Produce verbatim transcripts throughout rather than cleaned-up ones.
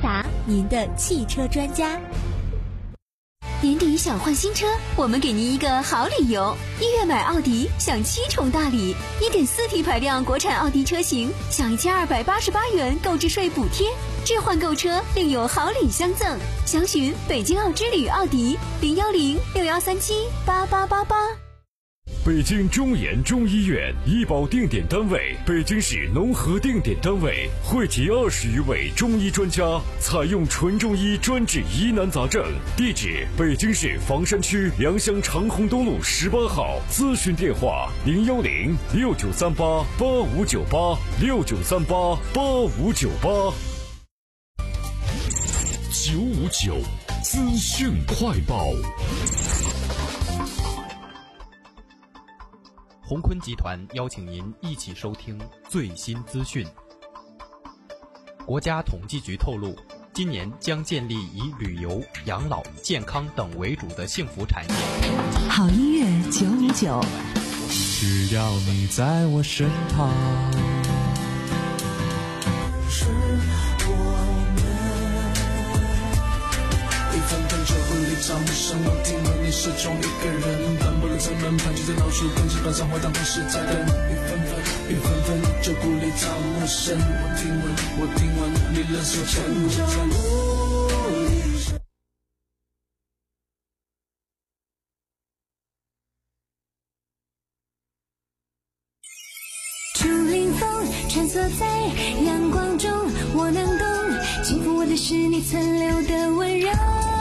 达，您的汽车专家。 年底想换新车，我们给您一个好理由：一月买奥迪享七重大礼， 一点四 T 排量国产奥迪车型享一千二百八十八元购置税补贴，置换购车另有好礼相赠。详询北京奥之旅奥迪零幺零六幺三七八八八八。 北京中研中医院医保定点单位，北京市农合定点单位，汇集二十余位中医专家，采用纯中医专治疑难杂症。地址：北京市房山区良乡长虹东路十八号。咨询电话：零幺零六九三八八五九八六九三八八五九八。九五九资讯快报。 鸿坤集团邀请您一起收听最新资讯。国家统计局透露，今年将建立以旅游、养老、健康等为主的幸福产业。 好音乐九五九， 只要你在我身旁， 是我们一分分就不离场，陌生我听闻你始终一个人，奔波的成门盘踞在老鼠跟基本上活当同时在等，一分分一分分就不离场，陌生我听闻我听闻你人所承诺。 竹林风穿梭在阳光中，我能懂，轻抚我的是你存留的温柔。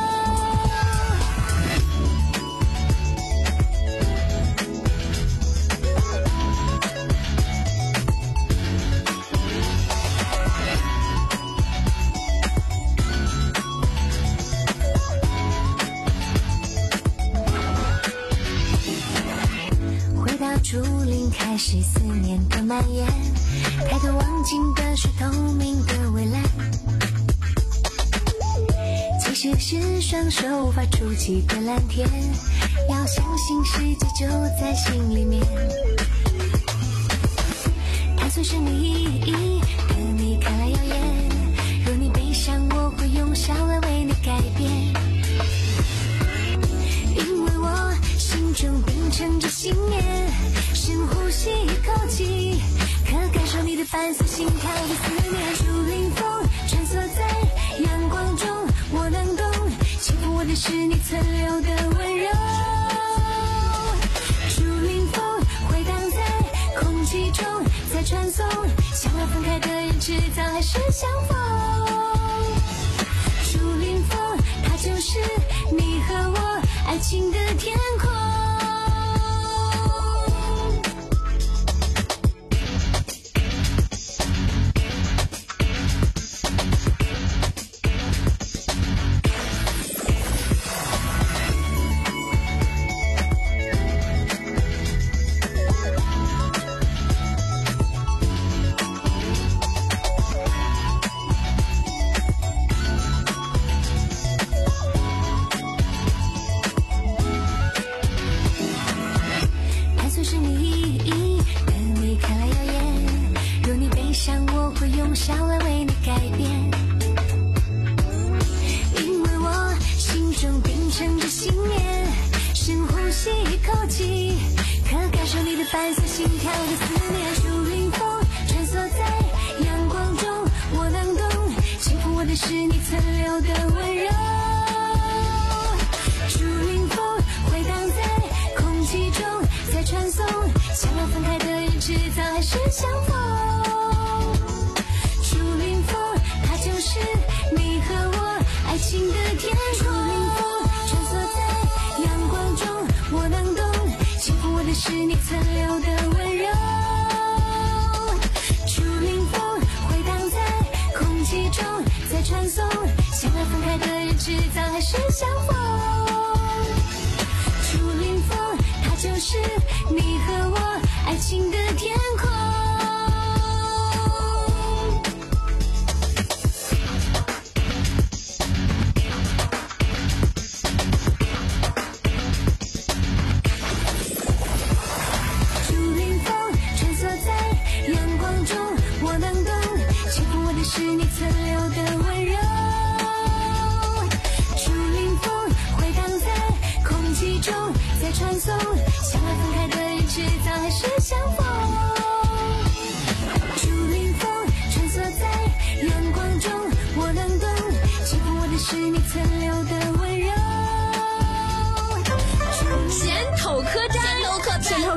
回到竹林，开始思念的蔓延，抬头望进的是透明的未来。其实是双手无法触及的蓝天，要相信世界就在心里面。探索生命意义的你看来耀眼，若你悲伤，我会用笑来为你改变。因为我心中秉承着信念，深呼吸一口气，可感受你的伴随心跳的思念。竹林风穿梭在阳光中，我能懂，轻抚我的是你存留的温柔。竹林风回荡在空气中，在传送，想要分开的人迟早还是相逢。竹林风它就是你和我爱情的天空。是你意义的你看来耀眼，若你悲伤，我会用笑来为你改变。因为我心中秉承着信念，深呼吸一口气，可感受你的伴随心跳的思念。竹林风穿梭在阳光中，我能懂，轻抚我的是你存留的温柔。竹林风回荡在空气中，在传送，想要分开的人迟早还是相逢。竹林风它就是你和我爱情的天空。竹林风穿梭在阳光中，我能懂，轻抚我的是你存留的温柔。竹林风回荡在空气中，在传送，想要分开的人迟早还是相逢。竹林风它就是你和我爱情的天空。竹林风穿梭在阳光中，我能懂，轻抚我的是你存留的温柔。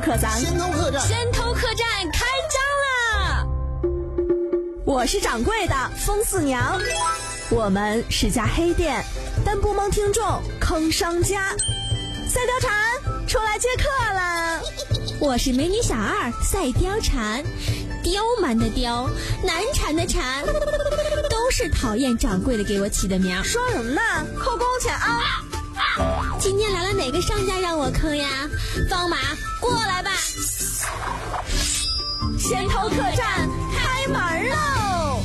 课长， 先头客栈， 先头客栈开张啦！ 我是掌柜的风四娘，我们是家黑店，但不蒙听众坑商家。赛貂蝉出来接客了。 我是美女小二赛貂蝉，刁蛮的刁，难缠的缠，都是讨厌掌柜的给我起的名。 说什么呢？扣工钱啊！ 今天来了哪个商家让我坑呀？放马过来吧！ 先头客栈开门喽！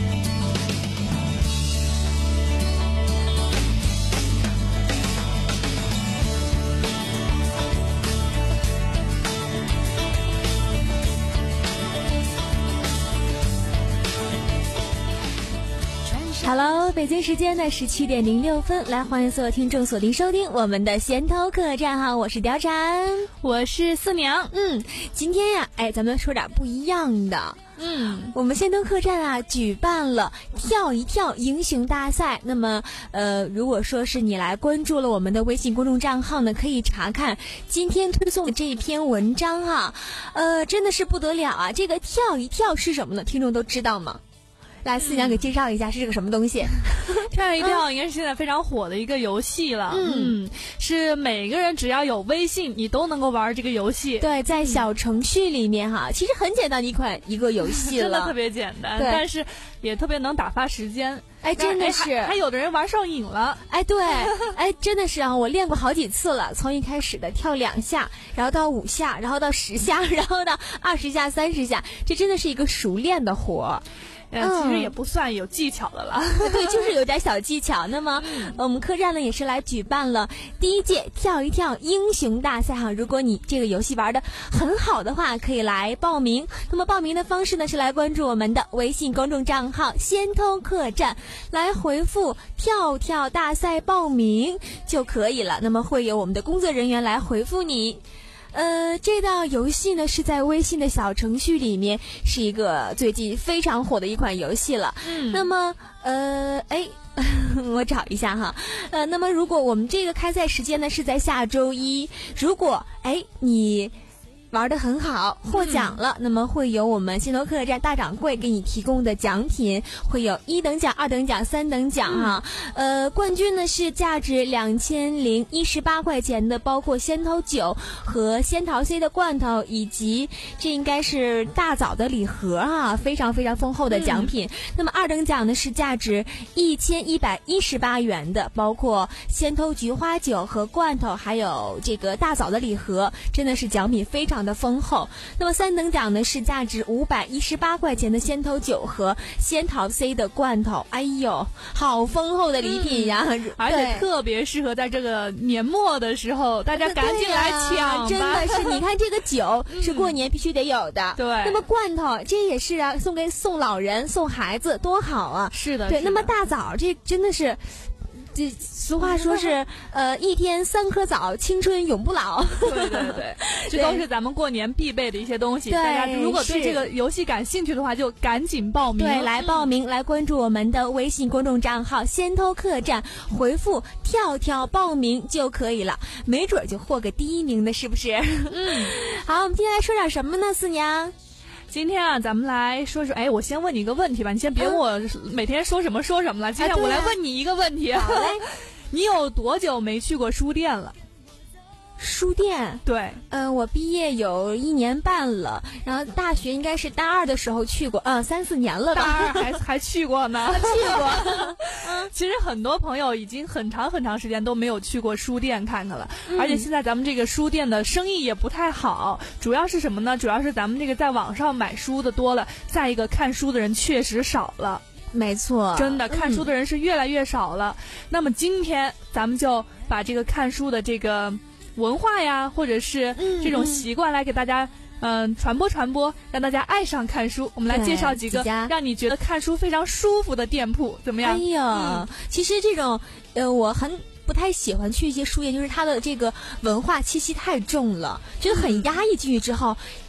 Hello， 北京时间的十七点零六分，来欢迎所有听众锁定收听我们的先头客栈哈，我是貂蝉， 我是四娘。 嗯，今天呀，哎，咱们说点不一样的。 嗯， 我们先头客栈啊举办了跳一跳英雄大赛。那么，呃，如果说是你来关注了我们的微信公众账号呢，可以查看今天推送的这一篇文章哈。呃，真的是不得了啊！这个跳一跳是什么呢？听众都知道吗？来，四娘给介绍一下是个什么东西。 跳一跳应该是现在非常火的一个游戏了。嗯, 嗯，是每个人只要有微信，你都能够玩这个游戏。 对，在小程序里面哈，其实很简单的一款一个游戏了， 真的特别简单，但是也特别能打发时间。 哎，真的是， 还, 还有的人玩上瘾了。 哎，对，哎，真的是啊，我练过好几次了，从一开始的跳两下，然后到五下，然后到十下，然后到二十下、三十下，这真的是一个熟练的活。 嗯，其实也不算有技巧的了。 对，就是有点小技巧。那么，嗯、我们客栈呢也是来举办了第一届跳一跳英雄大赛哈。如果你这个游戏玩的很好的话，可以来报名。那么报名的方式呢是来关注我们的微信公众账号先头客栈，来回复跳跳大赛报名就可以了。那么会有我们的工作人员来回复你。呃，这道游戏呢是在微信的小程序里面，是一个最近非常火的一款游戏了。嗯，那么呃，哎，我找一下哈。呃，那么如果我们这个开赛时间呢是在下周一，如果哎你玩得很好，获奖了、嗯、那么会有我们先头客栈大掌柜给你提供的奖品，会有一等奖、二等奖、三等奖哈、嗯、呃，冠军呢是价值两千零一十八块钱的，包括仙桃酒和仙桃 C 的罐头，以及这应该是大枣的礼盒哈，非常非常丰厚的奖品、嗯、那么二等奖呢是价值一千一百一十八元的，包括仙头菊花酒和罐头，还有这个大枣的礼盒，真的是奖品非常的丰厚。那么三等奖呢是价值五百一十八块钱的仙头酒和仙桃 C 的罐头，哎呦，好丰厚的礼品呀、嗯！ 而且特别适合在这个年末的时候，大家赶紧来抢吧！ 真的是，你看这个酒是过年必须得有的， 对、嗯。 那么罐头这也是啊，送给送老人、送孩子多好啊！ 是的， 对。那么大枣这真的是。这俗话说是，呃，一天三颗枣，青春永不老。 对对对，这都是咱们过年必备的一些东西。大家如果对这个游戏感兴趣的话，就赶紧报名。 对，来报名，嗯、来关注我们的微信公众账号“先头客栈”，回复“跳跳”报名就可以了，没准就获个第一名的，是不是？嗯，好，我们今天来说点什么呢，四娘？ 今天啊，咱们来说说，哎，我先问你一个问题吧，你先别问我每天说什么说什么了。今天我来问你一个问题， 好嘞， 你有多久没去过书店了？ 书店， 对， 嗯、呃，我毕业有一年半了，然后大学应该是大二的时候去过，嗯，三四年了吧。 大二还还去过呢， 去过。 嗯，其实很多朋友已经很长很长时间都没有去过书店看看了、嗯，而且现在咱们这个书店的生意也不太好，主要是什么呢？主要是咱们这个在网上买书的多了，再一个看书的人确实少了。 没错， 真的看书的人是越来越少了。嗯、那么今天咱们就把这个看书的这个文化呀，或者是这种习惯来给大家嗯、呃、传播传播，让大家爱上看书。我们来介绍几个让你觉得看书非常舒服的店铺，怎么样？ 哎呀、嗯，其实这种呃我很不太喜欢去一些书店，就是它的这个文化气息太重了，觉得很压抑。进去之后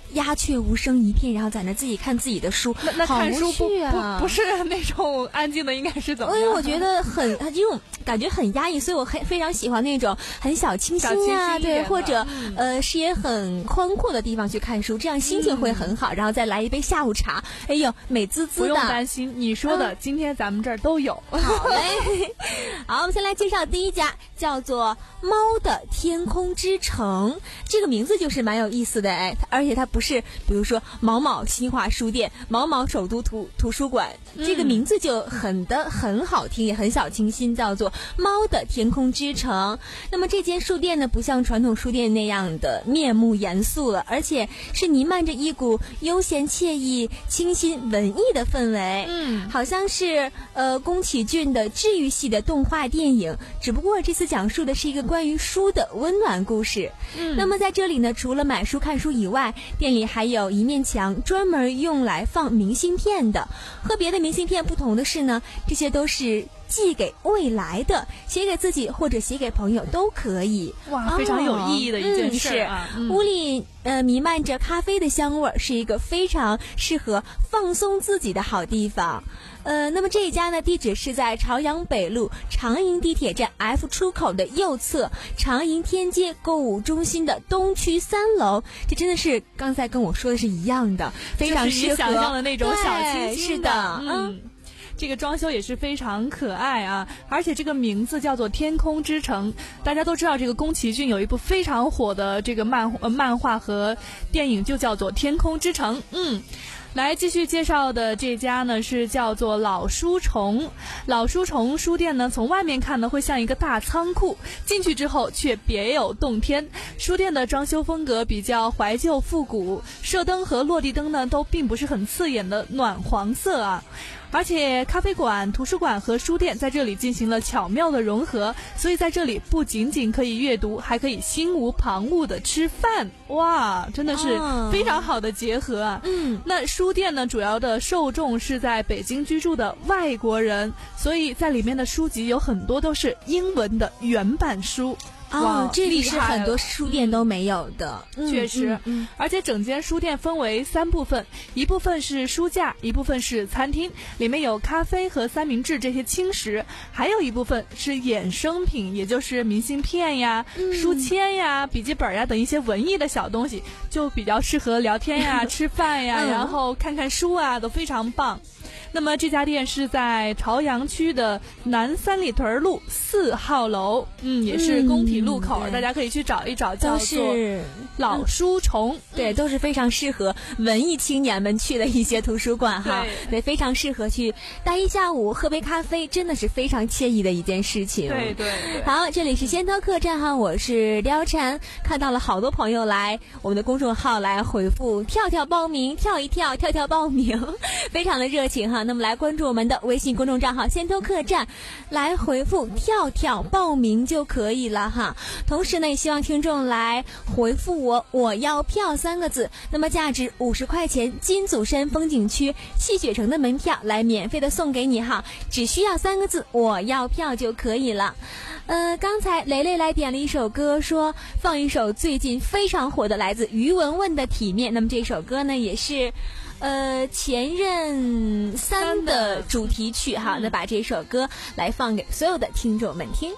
鸦雀无声一片，然后在那自己看自己的书， 那那看书不啊、 不不是那种安静的，应该是怎么样？ 因为我觉得很这种感觉很压抑，所以我很非常喜欢那种很小清新啊，对，或者、嗯、呃视野很宽阔的地方去看书，这样心情会很好，嗯、然后再来一杯下午茶，哎呦，美滋滋的。 不用担心，你说的、嗯、今天咱们这儿都有。 好嘞，好，我们先来介绍第一家，叫做猫的天空之城，这个名字就是蛮有意思的哎，而且它不是比如说某某新华书店、某某首都图图书馆，嗯、这个名字就很的很好听，也很小清新，叫做猫的天空之城。那么这间书店呢，不像传统书店那样的面目严肃了，而且是弥漫着一股悠闲惬意、清新文艺的氛围。嗯，好像是呃宫崎骏的治愈系的动画电影，只不过这次讲述的是一个关于书的温暖故事。嗯，那么在这里呢，除了买书看书以外，店里还有一面墙专门用来放明信片的。和别的明信片不同的是呢，这些都是寄给未来的，写给自己或者写给朋友都可以。 哇，非常有意义的一件事啊！ 嗯、是，屋里呃弥漫着咖啡的香味，是一个非常适合放松自己的好地方。呃，那么这一家呢，地址是在朝阳北路长营地铁站 F 出口的右侧，长营天街购物中心的东区三楼。这真的是刚才跟我说的是一样的，非常适合、 就是、你想象的那种小清新的。 是的， 嗯。嗯，这个装修也是非常可爱啊，而且这个名字叫做天空之城。大家都知道这个宫崎骏有一部非常火的这个漫呃漫画和电影就叫做天空之城。嗯，来继续介绍的这家呢是叫做老书虫。老书虫书店呢，从外面看呢会像一个大仓库，进去之后却别有洞天。书店的装修风格比较怀旧复古，射灯和落地灯呢都并不是很刺眼的暖黄色啊。而且咖啡馆、图书馆和书店在这里进行了巧妙的融合，所以在这里不仅仅可以阅读，还可以心无旁骛的吃饭。哇，真的是非常好的结合啊！嗯，那书店呢，主要的受众是在北京居住的外国人，所以在里面的书籍有很多都是英文的原版书。 哦，这里是很多书店都没有的， 嗯、确实、嗯嗯。而且整间书店分为三部分，一部分是书架，一部分是餐厅，里面有咖啡和三明治这些轻食，还有一部分是衍生品，也就是明信片呀、嗯、书签呀、笔记本呀等一些文艺的小东西，就比较适合聊天呀、吃饭呀、嗯，然后看看书啊，都非常棒。那么这家店是在朝阳区的南三里屯路四号楼，嗯，也是工体路口，嗯、大家可以去找一找，叫做老书虫， 嗯、对，都是非常适合文艺青年们去的一些图书馆哈，对，非常适合去待一下午，喝杯咖啡，真的是非常惬意的一件事情。 对对对。 好，这里是仙饕客栈哈，我是貂蝉，看到了好多朋友来我们的公众号来回复跳跳报名，跳一跳，跳跳报名，非常的热情哈。那么来关注我们的微信公众账号仙饕客栈，来回复跳跳报名就可以了哈。同时呢，也希望听众来回复我我要票三个字，那么价值五十块钱金祖山风景区戏雪城的门票来免费的送给你哈，只需要三个字我要票就可以了。呃，刚才雷雷来点了一首歌，说放一首最近非常火的来自于文文的体面，那么这首歌呢也是呃，前任三的主题曲哈，那把这首歌来放给所有的听众们听。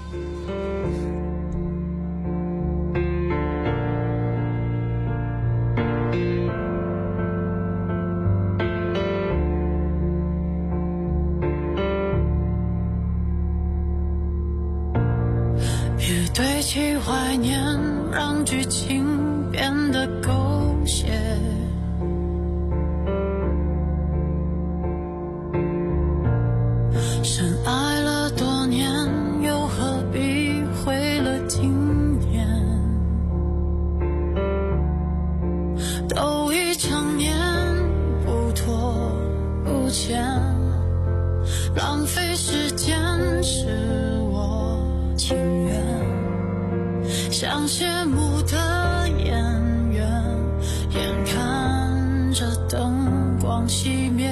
别堆砌怀念，让剧情变得狗血。深爱了多年，又何必毁了经典？都已成年，不拖不欠，浪费时间是我情愿。像谢幕的演员，眼看着灯光熄灭，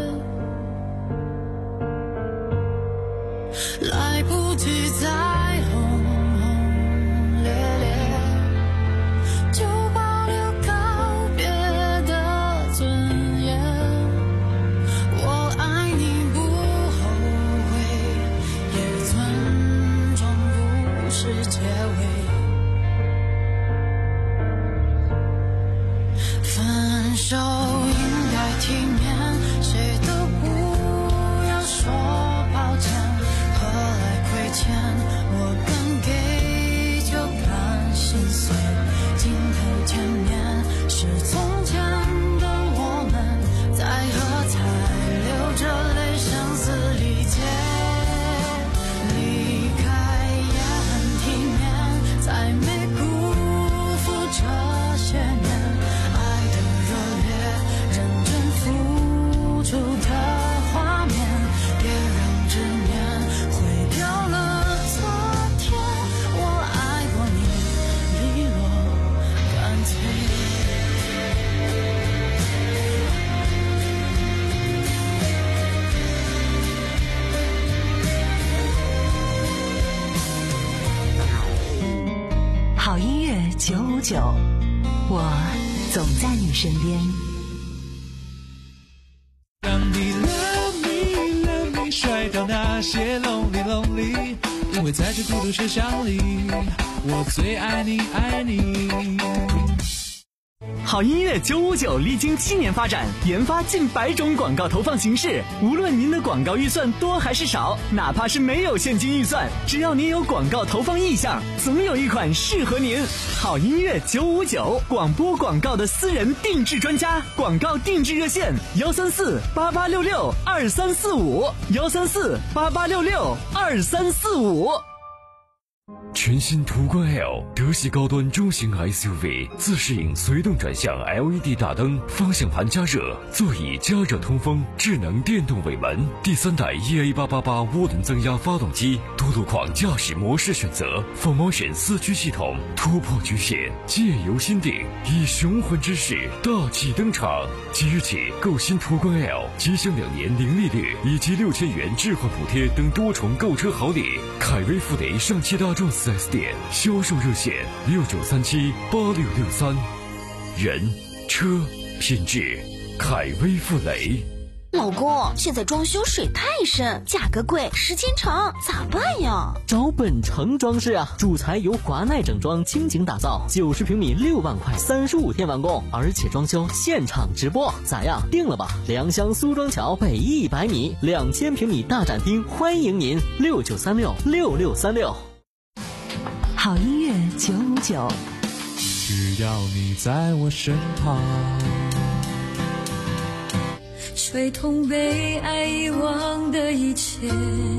来不及再轰轰烈烈，就保留告别五九，我总在你身边。 让你 love me love me 甩掉那些 lonely lonely， 因为在这孤独车厢里，我最爱你爱你。 好音乐九五九历经七年发展，研发近百种广告投放形式。无论您的广告预算多还是少，哪怕是没有现金预算，只要您有广告投放意向，总有一款适合您。好音乐九五九，广播广告的私人定制专家，广告定制热线幺三四八八六六二三四五幺三四八八六六二三四五。 全新途观 L 德系高端中型 S U V， 自适应随动转向 L E D 大灯，方向盘加热，座椅加热通风，智能电动尾门，第三代 E A 八八八涡轮增压发动机，多路况驾驶模式选择 ，Full Motion 四驱系统，突破局限，借由心定，以雄浑之势大气登场。即日起购新途观 L， 即享两年零利率以及六千元置换补贴等多重购车好礼。凯威富雷上汽大众四 S 店销售热线六九三七八六六三，人车品质，凯威富雷。 老公，现在装修水太深，价格贵，时间长，咋办呀？ 找本城装饰啊，主材由华奈整装倾情打造，九十平米六万块，三十五天完工，而且装修现场直播，咋样？定了吧？良乡苏庄桥北一百米，两千平米大展厅，欢迎您，六九三六六六三六。 好音乐九五九， 只要你在我身旁。 吹痛被爱遗忘的一切，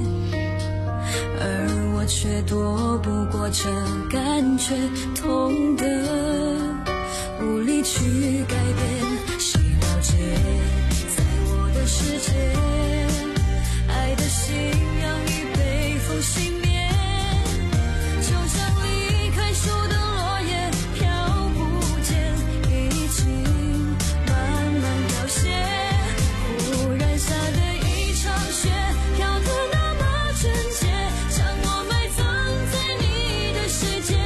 而我却躲不过这感觉，痛得无力去改变。谁了解，在我的世界，爱的信仰已被风熄灭，就像离开树的落叶飘不见，已经慢慢凋谢。忽然下的一场雪，飘得那么纯洁，将我埋葬在你的世界，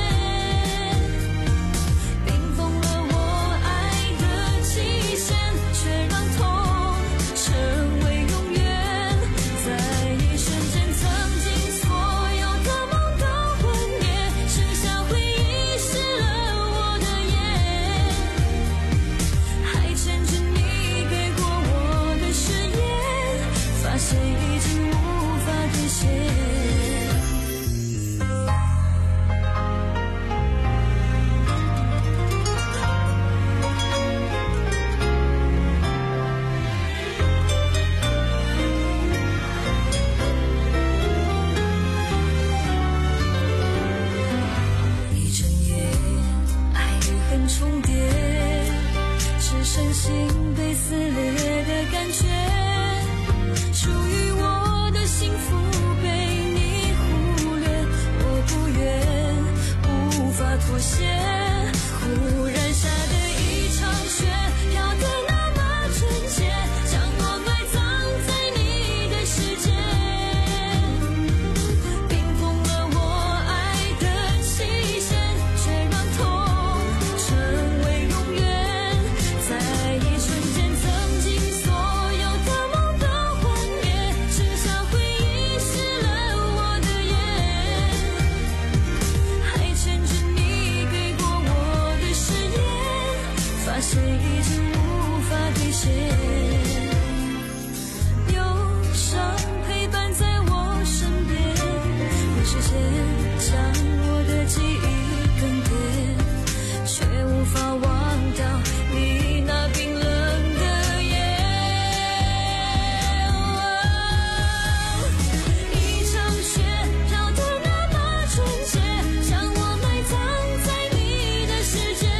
冰封了我爱的期限，却让痛成为永远。在一瞬间，曾经所有的梦都幻灭，剩下回忆湿了我的眼，还牵着你给过我的誓言，发现已经无法兑现。一整夜，爱与恨重叠，只剩心被撕裂的感觉。属于我的幸福被你忽略，我不愿，无法妥协。忽然下的一场雪，飘得那么纯洁，将我埋葬在你的世界，冰封了我爱的期限，却让痛成为永远。在一瞬间，曾经所有的梦都幻灭，剩下回忆湿了我的眼，还牵着你给过我的誓言，发现已经无法兑现。忧伤陪伴在我身边，用时间将我的记忆更迭，却无法忘掉你那冰冷的眼。一场雪飘得那么纯洁，将我埋葬在你的世界，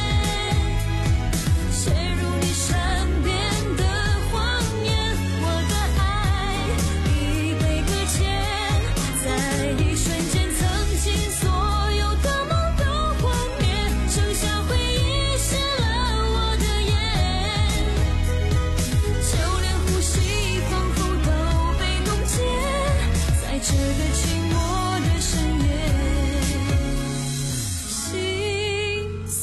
陷入你善变的谎言，我的爱已被搁浅。在一瞬间，曾经所有的梦都幻灭，剩下回忆湿了我的眼，就连呼吸仿佛都被冻结，在这个寂寞的深夜，心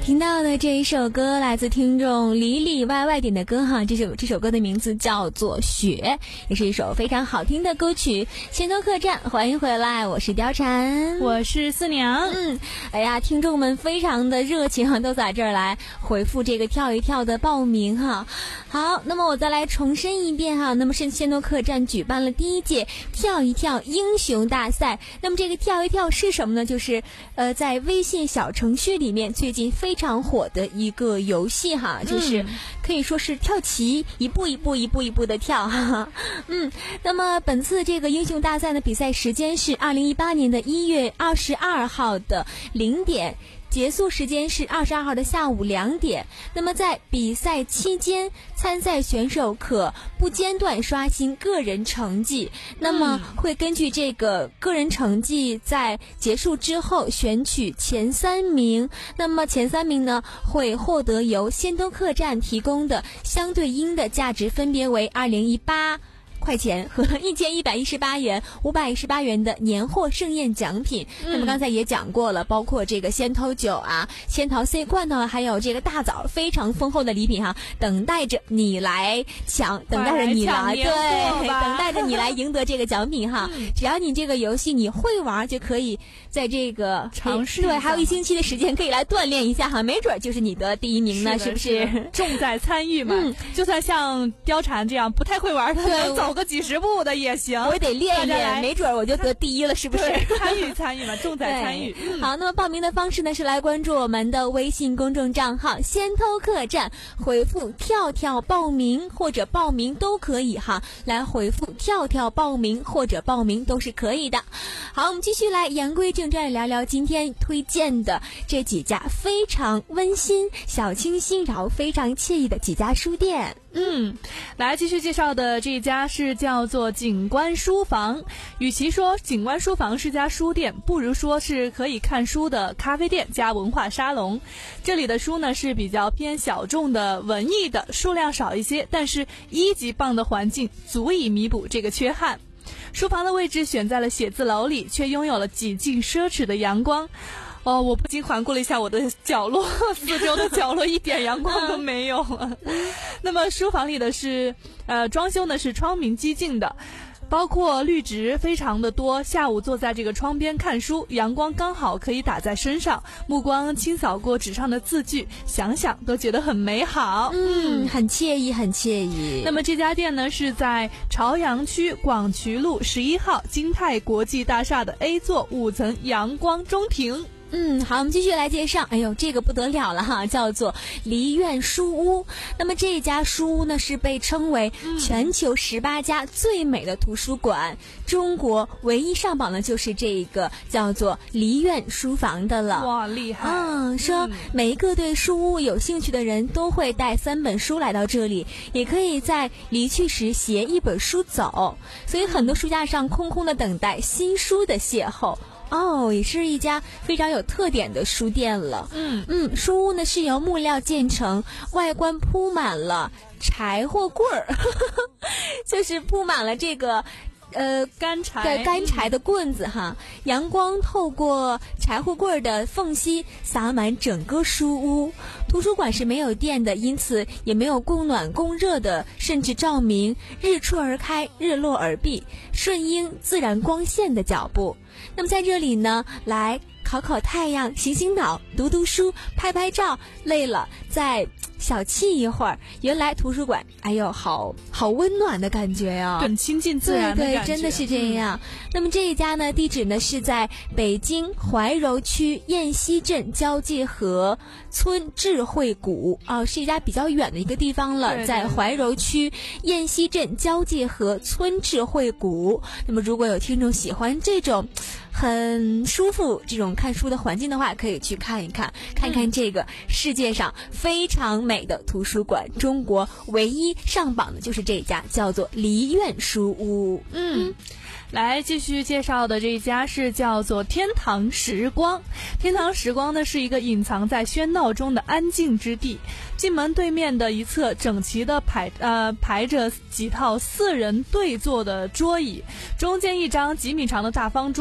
听到的这一首歌来自听众里里外外点的歌哈，这首这首歌的名字叫做《雪》，也是一首非常好听的歌曲。仙头客栈，欢迎回来，我是貂蝉， 我是四娘。 嗯，哎呀，听众们非常的热情哈，都在这儿来回复这个跳一跳的报名哈。好，那么我再来重申一遍哈，那么是仙头客栈举办了第一届跳一跳英雄大赛。那么这个跳一跳是什么呢？就是呃，在微信小程序里面最近非常火的一个游戏哈，就是可以说是跳棋，一步一步一步一步的跳哈哈。嗯，那么本次这个英雄大赛的比赛时间是二零一八年的一月二十二号的零点。结束时间是二十二号的下午两点。那么在比赛期间，参赛选手可不间断刷新个人成绩。那么会根据这个个人成绩在结束之后选取前三名。那么前三名呢，会获得由仙头客栈提供的相对应的价值分别为二零一八块钱和一千一百一十八元、五百一十八元的年货盛宴奖品。嗯、那么刚才也讲过了，包括这个仙头酒啊、仙桃 C 罐头，还有这个大枣，非常丰厚的礼品哈，等待着你来抢，等待着你来对，等待着你来赢得这个奖品哈。嗯、只要你这个游戏你会玩，就可以在这个尝试对，还有一星期的时间可以来锻炼一下哈，没准就是你得第一名呢，是, 是不是？ 是重在参与嘛。嗯、就算像貂蝉这样不太会玩的，能走个几十步的也行， 我得练一练，没准我就得第一了，是不是？ 参与参与嘛，重在参与。 嗯、好，那么报名的方式呢是来关注我们的微信公众账号仙头客栈，回复跳跳报名或者报名都可以哈，来回复跳跳报名或者报名都是可以的。好，我们继续来言归正传，聊聊今天推荐的这几家非常温馨、小清新，然后非常惬意的几家书店。 嗯，来继续介绍的这家是叫做景观书房。与其说景观书房是家书店，不如说是可以看书的咖啡店加文化沙龙。这里的书呢是比较偏小众的文艺的，数量少一些，但是一级棒的环境足以弥补这个缺憾。书房的位置选在了写字楼里，却拥有了几近奢侈的阳光。哦，我不禁环顾了一下我的角落，四周的角落一点阳光都没有。那么书房里的是，呃，装修呢是窗明几净的，包括绿植非常的多。下午坐在这个窗边看书，阳光刚好可以打在身上，目光轻扫过纸上的字句，想想都觉得很美好。 嗯，很惬意，很惬意。 那么这家店呢是在朝阳区广渠路十一号金泰国际大厦的 A 座五层阳光中庭。 嗯，好，我们继续来介绍。哎呦，这个不得了了哈，叫做梨苑书屋。那么这家书屋呢，是被称为全球十八家最美的图书馆，嗯、中国唯一上榜的就是这个叫做梨苑书房的了。 哇，厉害！ 嗯，说每一个对书屋有兴趣的人都会带三本书来到这里，也可以在离去时携一本书走，所以很多书架上空空的等待新书的邂逅。哦，也是一家非常有特点的书店了。嗯嗯，书屋呢是由木料建成，外观铺满了柴火棍儿，就是铺满了这个呃干柴， 对，干柴的棍子哈。阳光透过柴火棍儿的缝隙洒满整个书屋。图书馆是没有电的，因此也没有供暖供热的，甚至照明，日出而开，日落而闭，顺应自然光线的脚步。那么在这里呢，来烤烤太阳，醒醒脑，读读书，拍拍照，累了再小憩一会儿。原来图书馆，哎呦，好好温暖的感觉呀、 哦，很亲近自然的感觉。 对对，真的是这样。嗯、那么这一家呢，地址呢是在北京怀柔区雁西镇交界河村智慧谷啊、哦，是一家比较远的一个地方了，对对对，在怀柔区雁西镇交界河村智慧谷。那么如果有听众喜欢这种很舒服这种看书的环境的话，可以去看一看，看看这个世界上非常美的图书馆。嗯、中国唯一上榜的就是这家，叫做梨苑书屋。 嗯。来继续介绍的这一家是叫做天堂时光。天堂时光呢是一个隐藏在喧闹中的安静之地。进门对面的一侧整齐的排呃排着几套四人对坐的桌椅，中间一张几米长的大方桌，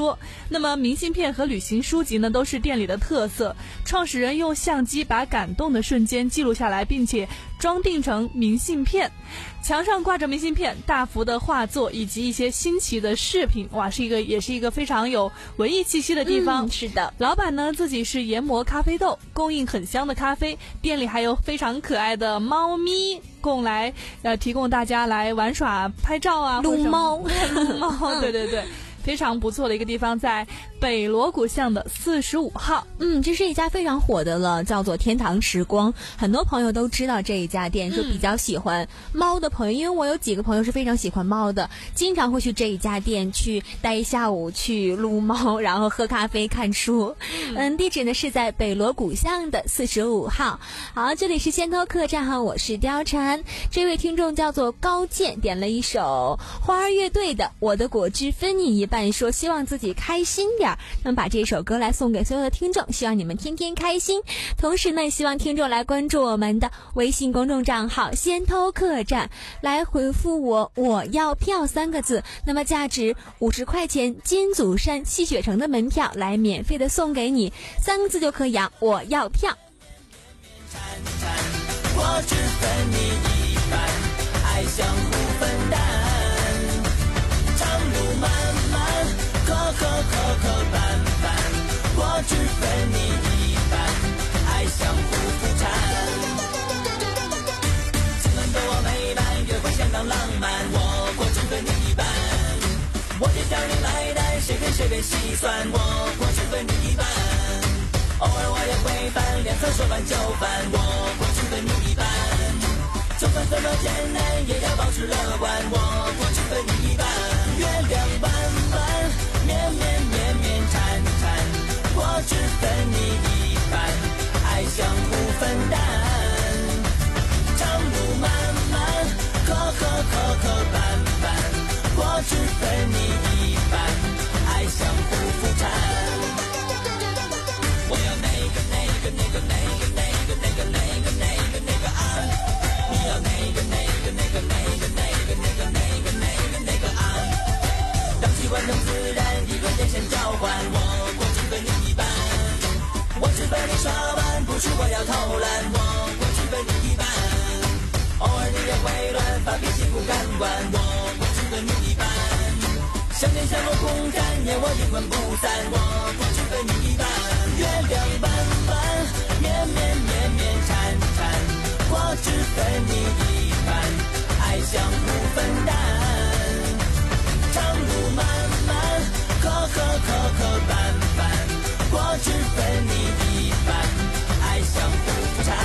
那么明信片和旅行书籍呢，都是店里的特色。创始人用相机把感动的瞬间记录下来，并且装订成明信片。墙上挂着明信片、大幅的画作以及一些新奇的饰品，哇，是一个也是一个非常有文艺气息的地方。 嗯、是的， 老板呢自己是研磨咖啡豆，供应很香的咖啡。店里还有非常可爱的猫咪，供来呃提供大家来玩耍、拍照啊， 撸猫， 撸猫，对对对。非常不错的一个地方，在北锣鼓巷的四十五号。 嗯，这是一家非常火的了，叫做天堂时光。很多朋友都知道这一家店，说比较喜欢猫的朋友，因为我有几个朋友是非常喜欢猫的，经常会去这一家店去待一下午，去撸猫，然后喝咖啡、看书。嗯，地址呢是在北锣鼓巷的四十五号。好，这里是先头客栈哈，我是貂蝉。这位听众叫做高健，点了一首花儿乐队的《我的果汁分你一半》。说希望自己开心点，那么把这首歌来送给所有的听众，希望你们天天开心。同时呢，希望听众来关注我们的微信公众账号先头客栈，来回复我我要票三个字，那么价值五十块钱金祖山戏雪城的门票来免费的送给你，三个字就可以啊，我要票。 我只分你一半，爱相互分担，长路漫漫，磕磕磕磕绊绊，我只分你一半，爱相互扶搀。今晚的我美满，约会相当浪漫，我果只分你一半。我只叫你买单，谁跟谁别细算，我果只分你一半。偶尔我也会犯，两侧说翻就翻，我果只分你一半。就算怎么艰难，也要保持乐观，我果只分你一半。月亮弯弯，绵绵绵绵缠缠，我只分你一半，爱相互分担。长路漫漫，磕磕磕磕绊绊，我只分你一半，爱相互扶搀。我要那个那个那个那个那个那个那个那个那个啊！你要那个那个那个那个那个那个那个那个那个啊！当习惯成自然，一个眼神交换，我果只分你一半。我只分你耍完，不是我要偷懒，我果只分你一半。偶尔你也会乱发脾气不敢管，我果只分你一半。相见相互空战，念我阴魂不散，我果只分你一半。月亮弯弯，绵绵绵绵缠缠，我只分你一半，爱相互分担。长路漫漫，磕磕磕磕绊绊，我只分你一半，爱相互扶搀。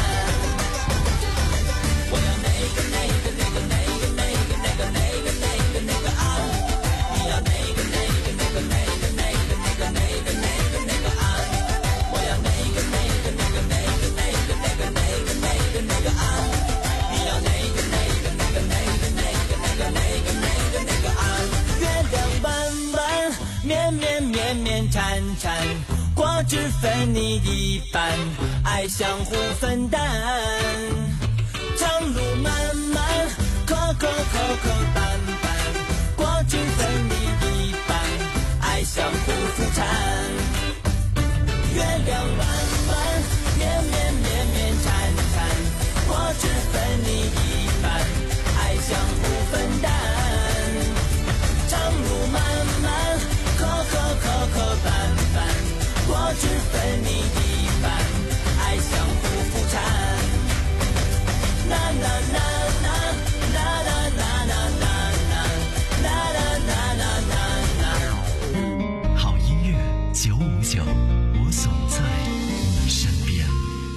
我要那个那个那个那个那个那个那个那个那个啊！你要那个那个那个那个那个那个那个那个那个啊！我要那个那个那个那个那个那个那个那个那个啊！你要那个那个那个那个那个那个那个那个那个啊！月亮弯弯，绵绵绵绵缠缠，我只分你一半，爱相互分担。长路漫漫，磕磕磕磕绊绊，我只分你一半，爱相互扶搀。月亮弯弯，绵绵绵绵缠缠，我只分你一半，爱相互分担。长路漫漫，磕磕磕磕绊绊，我只分你一半，爱相互扶搀。啦啦啦啦啦啦啦啦啦啦啦啦啦。 好音乐九五九，我总在你身边。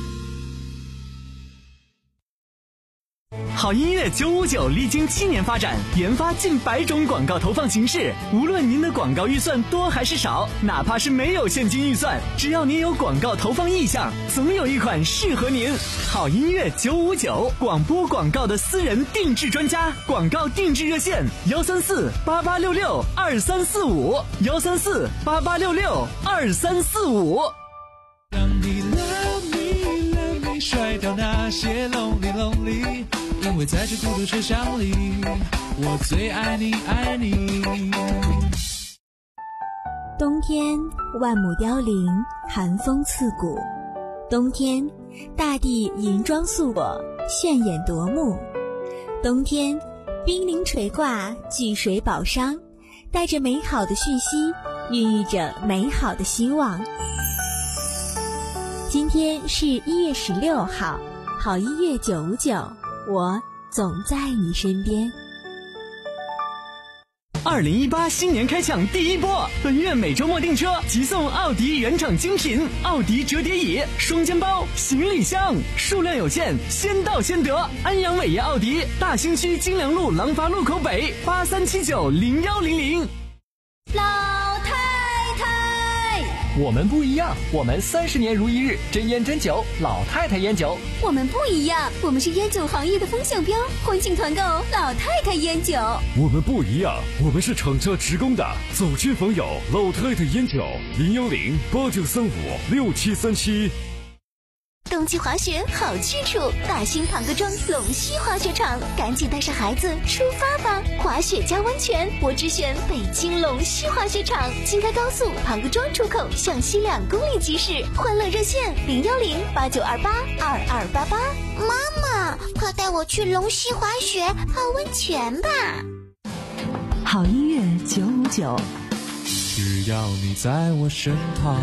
好音乐九五九历经七年发展，研发近百种广告投放形式。无论您的广告预算多还是少，哪怕是没有现金预算，只要您有广告投放意向，总有一款适合您。好音乐九五九，广播广告的私人定制专家，广告定制热线幺三四八八六六二三四五幺三四八八六六二三四五。 让你 love me love me 甩掉那些 lonely lonely， 因为在这孤独车厢里，我最爱你爱你。 冬天万亩凋零，寒风刺骨。冬天大地银装素裹，炫眼夺目。冬天冰凌垂挂，聚水宝商，带着美好的讯息，孕育着美好的希望。今天是一月十六号，好音乐九五九，我总在你身边。 二零一八新年开抢第一波，本月每周末订车即送奥迪原厂精品奥迪折叠椅、双肩包、行李箱，数量有限，先到先得。安阳伟业奥迪大兴区金良路廊坊路口北八三七九零幺零零。 老太太， 我们不一样，我们三十年如一日，真烟真酒，老太太烟酒。 我们不一样，我们是烟酒行业的风向标，欢庆团购老太太烟酒。 我们不一样，我们是厂家直供的，走亲访友老太太烟酒，零幺零八九三五六七三七。 冬季滑雪好去处，大兴庞各庄龙溪滑雪场，赶紧带上孩子出发吧！滑雪加温泉，我只选北京龙溪滑雪场，京开高速庞各庄出口向西两公里即驶，欢乐热线零幺零八九二八二二八八。 妈妈，快带我去龙溪滑雪泡温泉吧！ 好音乐九五九， 只要你在我身旁。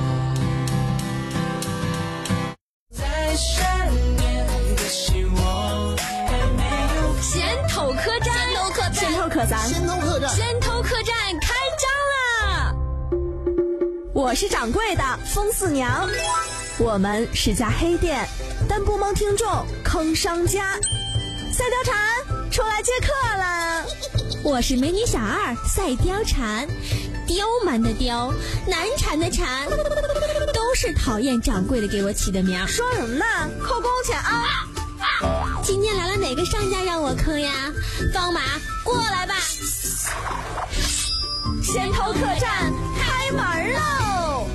先头客栈，先头客栈， 先头客栈， 先头客栈开张啦！ 我是掌柜的风四娘，我们是家黑店，但不蒙听众坑商家。赛貂蝉出来接客了。 我是美女小二赛貂蝉，刁蛮的刁，难缠的缠，都是讨厌掌柜的给我起的名。 说什么呢？扣工钱啊！ 今天来了哪个商家让我坑呀？方马过来吧！ 先头客栈开门喽！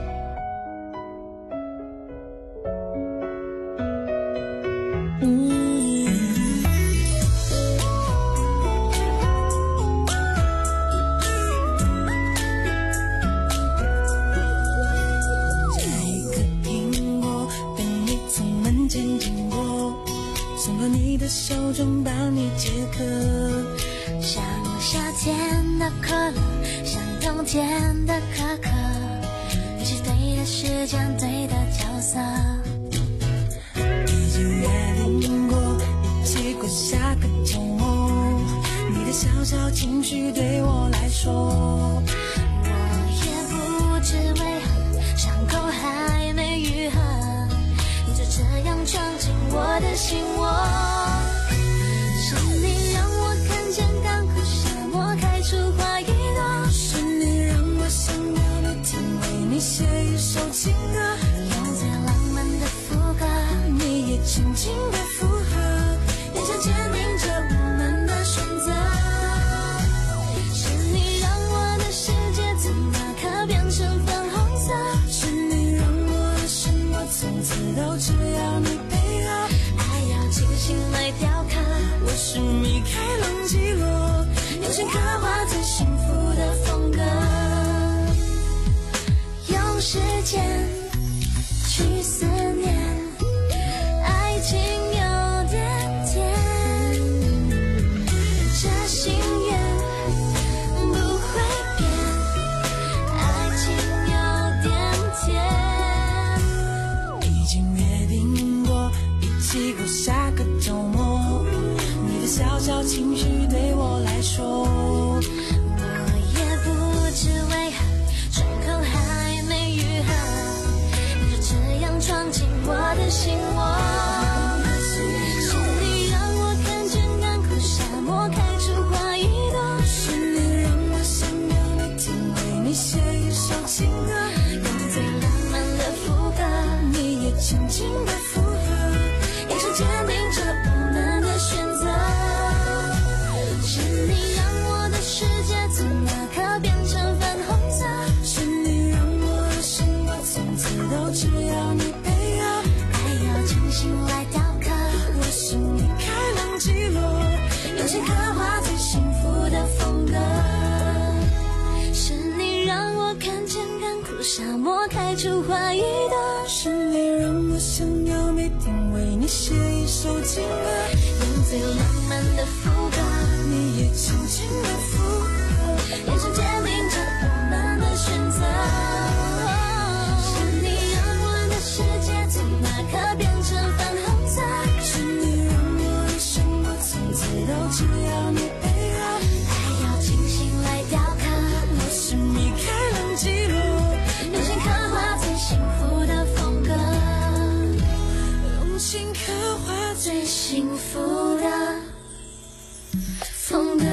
手中帮你解渴， 像夏天的可乐，像冬天的可可，你是对的时间，对的角色。 已经约定过，一起过下个周末，你的小小情绪对我来说， 我也不知为何伤口还没愈合，你就这样闯进我的心窝。是你让我看见干枯沙漠开出花一朵， 是你让我想要每天为你写一首情歌， 用最浪漫的副歌， 你也轻轻的附和，眼前坚定着我们的选择。 是你让我的世界从那刻变成粉红色， 是你让我的生活从此都只要你配合， 爱要精心来雕刻。 我是米开朗基罗，用心刻画最幸福的风格， 用时间去思念，爱情有点甜，这心愿不会变，爱情有点甜。 已经约定过，一起过下个周末，你的小小情绪对我来说， 我也不知为何伤口还没愈合，你就这样闯进我的心窝。是你让我看见干枯沙漠开出花一朵， 是你让我想要每天为你写一首情歌， 用最浪漫的副歌， 你也轻轻的附和，眼神坚定着我们的选择。 是你让我的世界从那刻变成粉红色， 是你让我的生活从此都只要你配合， 爱要精出怀疑的是你，让我想要每天为你写一首情歌，用最浪漫的副歌，你也轻轻的附和，眼神坚定着我们的选择。是你让我的世界从那刻变成粉红色，是你让我一生我从此都只要你陪我，还要精心来雕刻，我是米开朗基罗，用心刻画最幸福的风格，用心刻画最幸福的风格。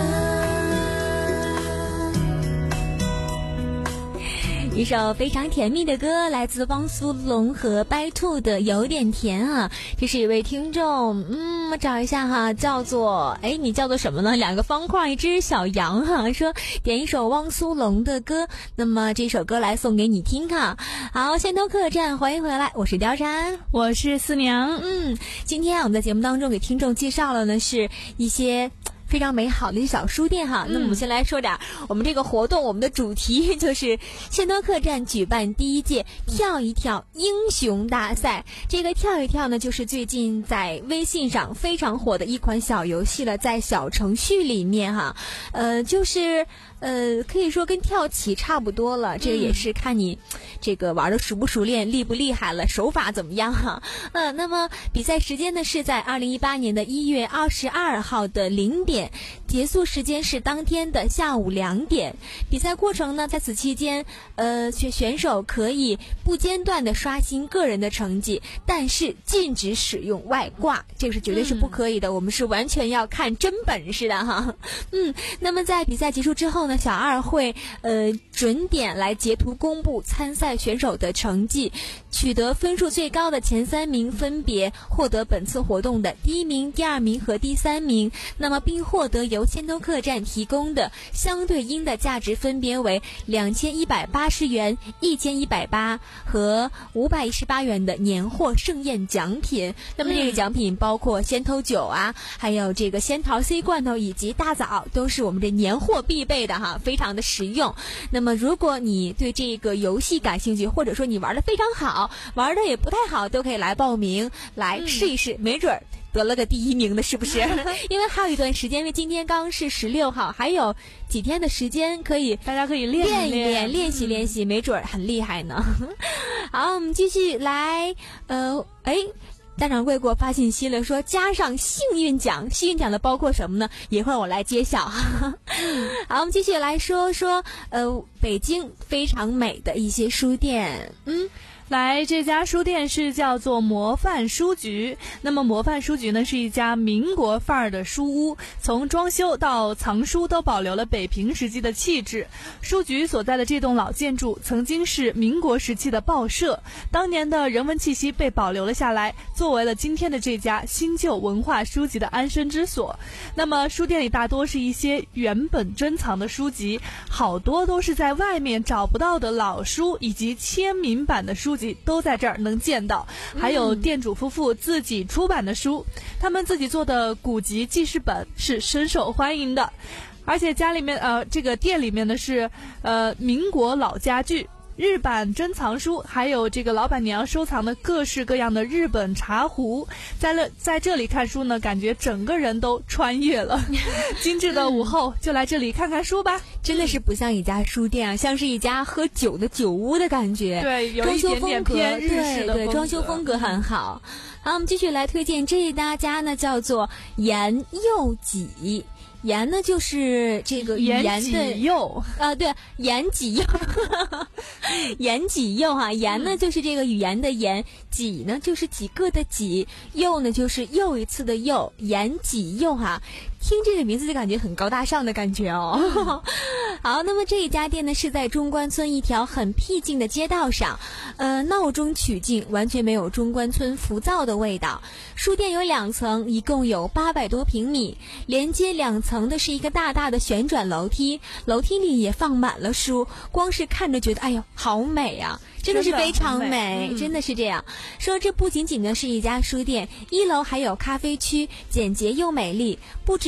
一首非常甜蜜的歌，来自汪苏泷和白兔的《有点甜》啊。这是一位听众，嗯，我找一下哈，叫做哎，你叫做什么呢？两个方块，一只小羊哈，说点一首汪苏泷的歌，那么这首歌来送给你听哈。好，先头客栈，欢迎回来，我是貂蝉， 我是思娘。 嗯，今天我们在节目当中给听众介绍了呢，是一些非常美好的一些小书店哈。嗯、那么我们先来说点我们这个活动，我们的主题就是先头客栈举办第一届跳一跳英雄大赛。这个跳一跳呢，就是最近在微信上非常火的一款小游戏了，在小程序里面哈，呃，就是呃，可以说跟跳棋差不多了。这个也是看你这个玩的熟不熟练，厉不厉害了，手法怎么样哈。呃，那么比赛时间呢是在二零一八年的一月二十二号的零点，结束时间是当天的下午两点。比赛过程呢，在此期间，呃，选选手可以不间断的刷新个人的成绩，但是禁止使用外挂，这个是绝对是不可以的。嗯、我们是完全要看真本事的哈。嗯，那么在比赛结束之后呢，小二会呃准点来截图公布参赛选手的成绩，取得分数最高的前三名分别获得本次活动的第一名、第二名和第三名，那么并获得由先头客栈提供的相对应的价值分别为两千一百八十元、一千一百八和五百一十八元的年货盛宴奖品。那么这个奖品包括仙头酒啊，还有这个仙桃 C 罐头以及大枣，都是我们这年货必备的哈，非常的实用。那么如果你对这个游戏感兴趣，或者说你玩的非常好，玩的也不太好，都可以来报名来试一试，嗯、没准儿得了个第一名的，是不是？因为还有一段时间，因为今天刚是十六号，还有几天的时间可以， 大家可以练练一练， 练练习练习，没准儿很厉害呢。好，我们继续来，呃，哎。大掌柜给我发信息了，说加上幸运奖，幸运奖的包括什么呢？一会儿我来揭晓哈。好，我们继续来说说呃北京非常美的一些书店。嗯。 来，这家书店是叫做模范书局。那么模范书局呢，是一家民国范儿的书屋，从装修到藏书都保留了北平时期的气质。书局所在的这栋老建筑曾经是民国时期的报社，当年的人文气息被保留了下来，作为了今天的这家新旧文化书籍的安身之所。那么书店里大多是一些原本珍藏的书籍，好多都是在外面找不到的老书，以及签名版的书都在这儿能见到，还有店主夫妇自己出版的书，嗯、他们自己做的古籍记事本是深受欢迎的。而且家里面呃这个店里面的是呃民国老家具、日版珍藏书，还有这个老板娘收藏的各式各样的日本茶壶。在了在这里看书呢，感觉整个人都穿越了。精致的午后，就来这里看看书吧。 真的是不像一家书店啊，像是一家喝酒的酒屋的感觉。 对，有一点点偏日式的风格。 对对，装修风格很好。好，我们继续来推荐这一大家呢，叫做盐柚几。盐呢就是这个语言的柚， 呃，对，盐几柚，盐几柚哈，盐呢就是这个语言的盐，几呢就是几个的几，柚呢就是又一次的柚，盐几柚哈。听这个名字就感觉很高大上的感觉哦。好，那么这一家店呢是在中关村一条很僻静的街道上，呃，闹中取静，完全没有中关村浮躁的味道。书店有两层，一共有八百多平米，连接两层的是一个大大的旋转楼梯，楼梯里也放满了书，光是看着觉得哎呦好美啊。真的是非常美， 美嗯、 真的是这样说。这不仅仅呢是一家书店，一楼还有咖啡区，简洁又美丽，布置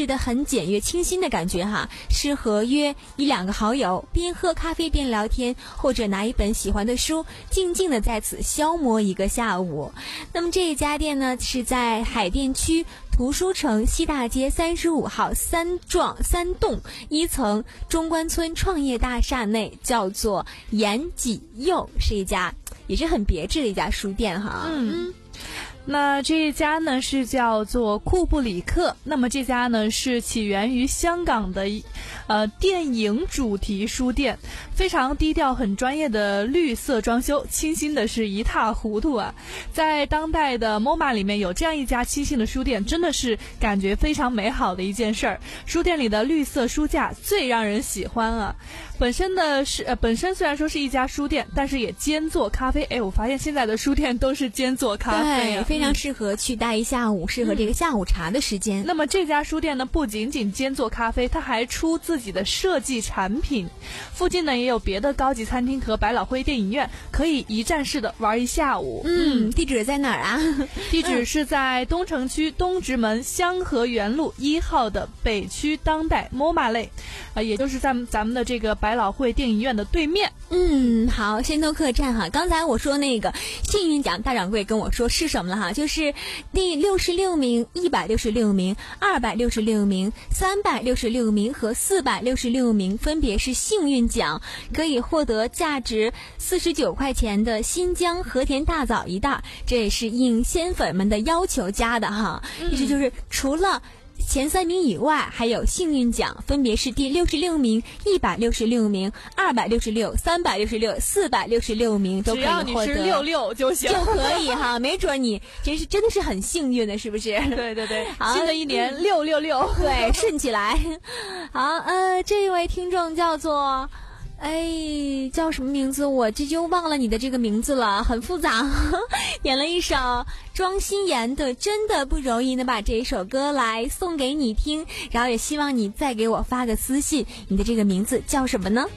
得很简约清新的感觉哈，适合约一两个好友边喝咖啡边聊天，或者拿一本喜欢的书静静的在此消磨一个下午。那么这一家店呢是在海淀区图书城西大街三十五号三幢三栋一层中关村创业大厦内，叫做延己佑，是一家也是很别致的一家书店哈。 嗯。那这一家呢是叫做库布里克，那么这家呢是起源于香港的呃电影主题书店，非常低调很专业的绿色装修，清新的是一塌糊涂啊。在当代的 M O M A 里面有这样一家清新的书店，真的是感觉非常美好的一件事儿。书店里的绿色书架最让人喜欢啊。本身的是呃本身虽然说是一家书店，但是也兼做咖啡。哎，我发现现在的书店都是兼做咖啡啊， 对，非常适合去待一下午，适合这个下午茶的时间。 那么这家书店呢，不仅仅兼做咖啡，它还出自己的设计产品。附近呢也有别的高级餐厅和百老汇电影院，可以一站式的玩一下午。 嗯，地址在哪儿啊？ 地址是在东城区东直门香河园路一号的北区当代 M O M A 类，呃，也就是在咱们的这个百老汇电影院的对面。 嗯，好，仙豆客栈哈。刚才我说那个幸运奖，大掌柜跟我说是什么了哈？就是第六十六名、一百六十六名、二百六十六名、三百六十六名和四百六十六名，分别是幸运奖，可以获得价值四十九块钱的新疆和田大枣一袋，这也是应仙粉们的要求加的哈。意思就是除了前三名以外还有幸运奖，分别是第六十六名、一百六十六名、二百六十六、三百六十六、四百六十六名都可以获得。 只要你是六六就行， 就可以哈，没准你真是真的是很幸运的，是不是？ 对对对，新的一年六六六， 对，顺起来。好，呃，这一位听众叫做。哎，叫什么名字？我这就忘了你的这个名字了，很复杂。点了一首庄心妍的《真的不容易》，呢把这一首歌来送给你听，然后也希望你再给我发个私信，你的这个名字叫什么呢？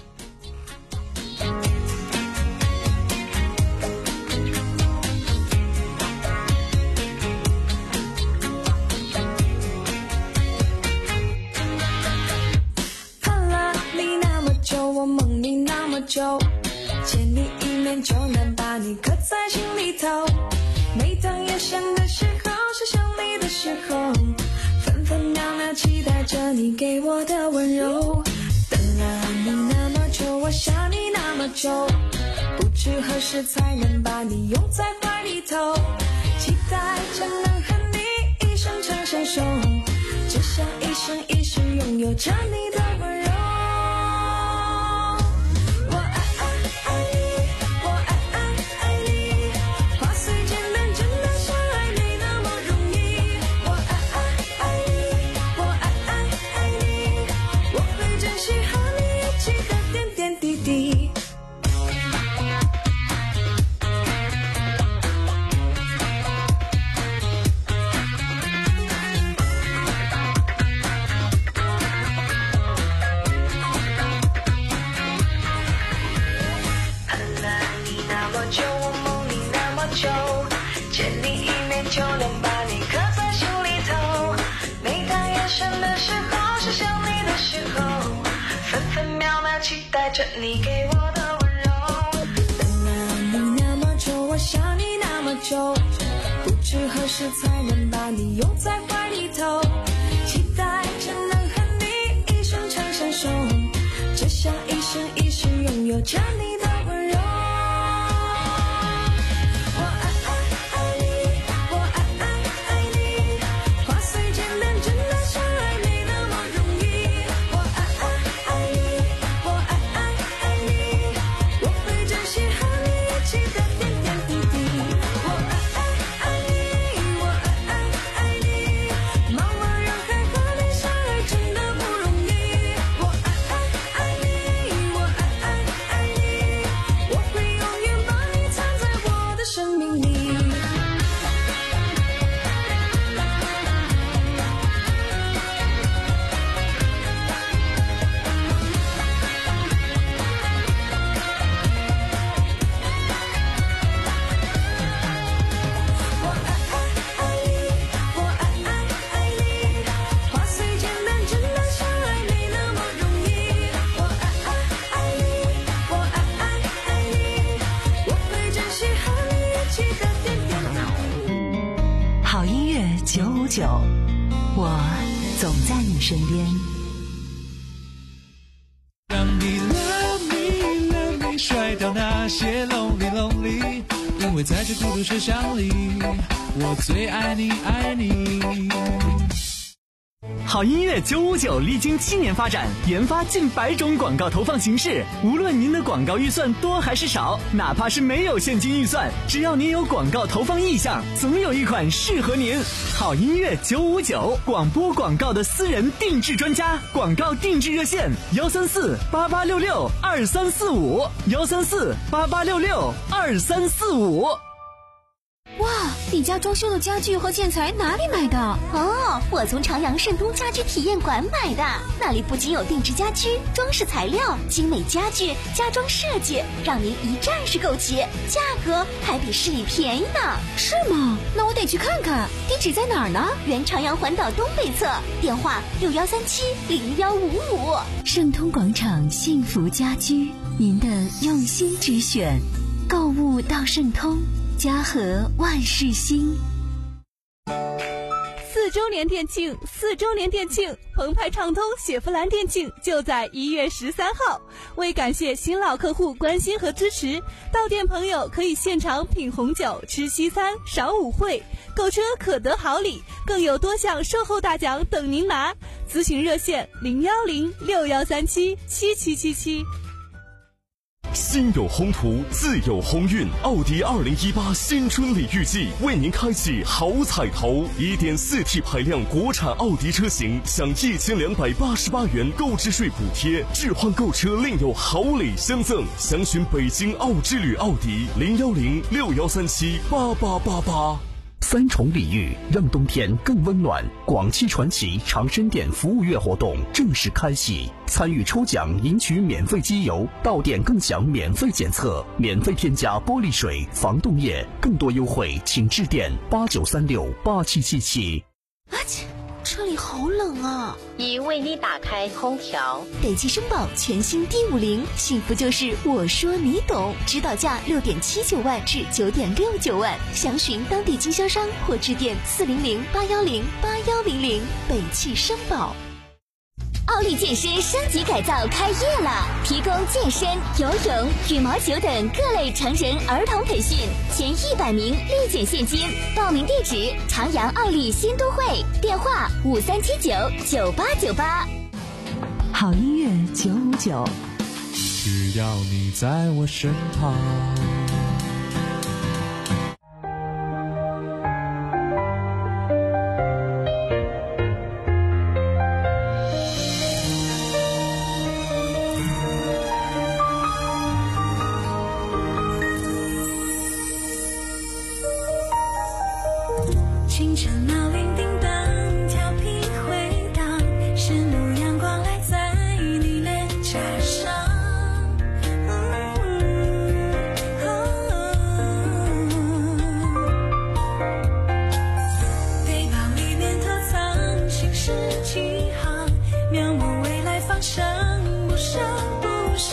我梦你那么久，见你一面就能把你刻在心里头。每当夜深的时候，是想你的时候，分分秒秒期待着你给我的温柔。等了你那么久，我想你那么久，不知何时才能把你拥在怀里头。期待着能和你一生长相守，只想一生一世拥有着你的温柔。着你给我的温柔，等了你那么久，我想你那么久，不知何时才能把你拥在怀里头。期待着能和你一生长相守，只想一生一世拥有着你的温柔。我爱爱爱你，我爱爱爱你，话虽简单，真的像爱没那么容易。我爱爱爱你，我爱爱爱你，我会珍惜和你一起的点点滴滴。我爱爱爱你，我爱爱爱你，茫茫人海和你相爱真的不容易。我爱爱爱你，我爱爱爱你， 九五九，我总在你身边。 让你 love me love me 甩掉那些 lonely lonely， 因为在这孤独车厢里，我最爱你爱你。 好音乐九五九历经七年发展，研发近百种广告投放形式。无论您的广告预算多还是少，哪怕是没有现金预算，只要您有广告投放意向，总有一款适合您。好音乐九五九，广播广告的私人定制专家，广告定制热线：幺三四八八六六二三四五，幺三四八八六六二三四五。 哇，你家装修的家具和建材哪里买的？ 哦，我从长阳盛东家居体验馆买的，那里不仅有定制家居、装饰材料、精美家具、家装设计，让您一站式购齐，价格还比市里便宜呢。 是吗？那我得去看看。地址在哪儿呢？ 原长阳环岛东北侧，电话六幺三七零幺五五。 盛通广场幸福家居，您的用心之选，购物到盛通。家和万事兴。 四周年店庆，四周年店庆，澎湃畅通雪佛兰店庆就在一月十三号。为感谢新老客户关心和支持，到店朋友可以现场品红酒、吃西餐、赏舞会，购车可得好礼，更有多项售后大奖等您拿。咨询热线零幺零六幺三七七七七七。 心有宏图，自有鸿运。奥迪二零一八新春礼遇季为您开启好彩头， 一点四 T 排量国产奥迪车型享一千两百八十八元购置税补贴，置换购车另有好礼相赠。详询北京奥之旅奥迪零幺零六幺三七八八八八。 三重礼遇让冬天更温暖，广汽传祺长生店服务月活动正式开启，参与抽奖赢取免费机油，到店更享免费检测，免费添加玻璃水、防冻液，更多优惠请致电八九三六八七七七。 啊切，车里好冷啊！ 已为你打开空调。 北汽绅宝全新 D 五零，幸福就是我说你懂，指导价六点七九万至九点六九万，详询当地经销商或致电四零零八幺零八幺零零。北汽绅宝。 奥利健身升级改造开业了，提供健身、游泳、羽毛球等各类成人儿童培训，前一百名立减现金。报名地址：长阳奥利新都会，电话五三七九九八九八。 好音乐九五九， 只要你在我身旁。 清晨那铃叮当，调皮回荡，深入阳光来在你脸颊上。背包里面偷藏心事几行，描摹未来方向，不声不响。